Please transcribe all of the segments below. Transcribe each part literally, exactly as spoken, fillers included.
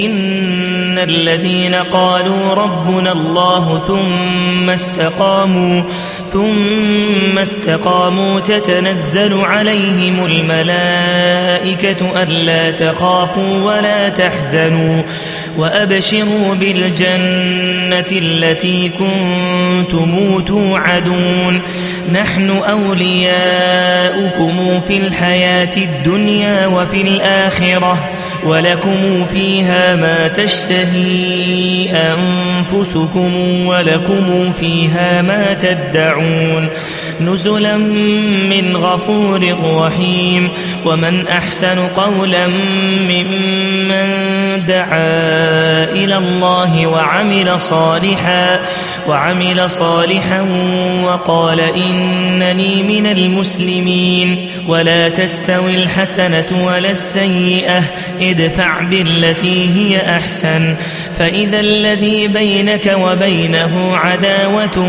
إن الذين قالوا ربنا الله ثم استقاموا ثم استقاموا تتنزل عليهم الملائكة ألا تخافوا ولا تحزنوا وأبشروا بالجنة التي كنتم توعدون نحن أولياؤكم في الحياة الدنيا وفي الآخرة ولكم فيها ما تشتهي أنفسكم ولكم فيها ما تدعون نزلا من غفور رحيم ومن أحسن قولا ممن دعا إلى الله وعمل صالحا وعمل صالحا وقال إنني من المسلمين ولا تستوي الحسنة ولا السيئة ادفع بالتي هي أحسن فإذا الذي بينك وبينه عداوة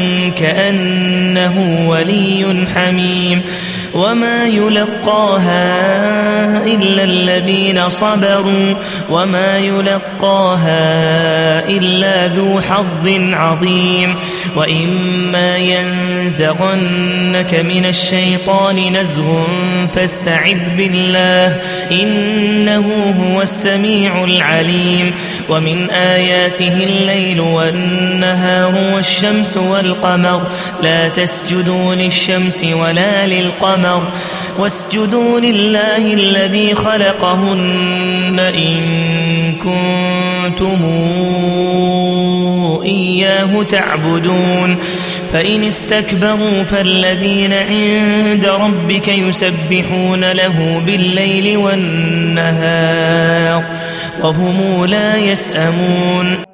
كأنه ولي حميم وما يلقاها إلا الذين صبروا وما يلقاها إلا ذو حظ عظيم وإما ينزغنك من الشيطان نزغ فاستعذ بالله إنه هو السميع العليم ومن آياته الليل والنهار والشمس والقمر لا تسجدوا للشمس ولا للقمر واسجدوا لله الذي خلقهن إن كنتم إياه تعبدون فإن استكبروا فالذين عند ربك يسبحون له بالليل والنهار وهم لا يسأمون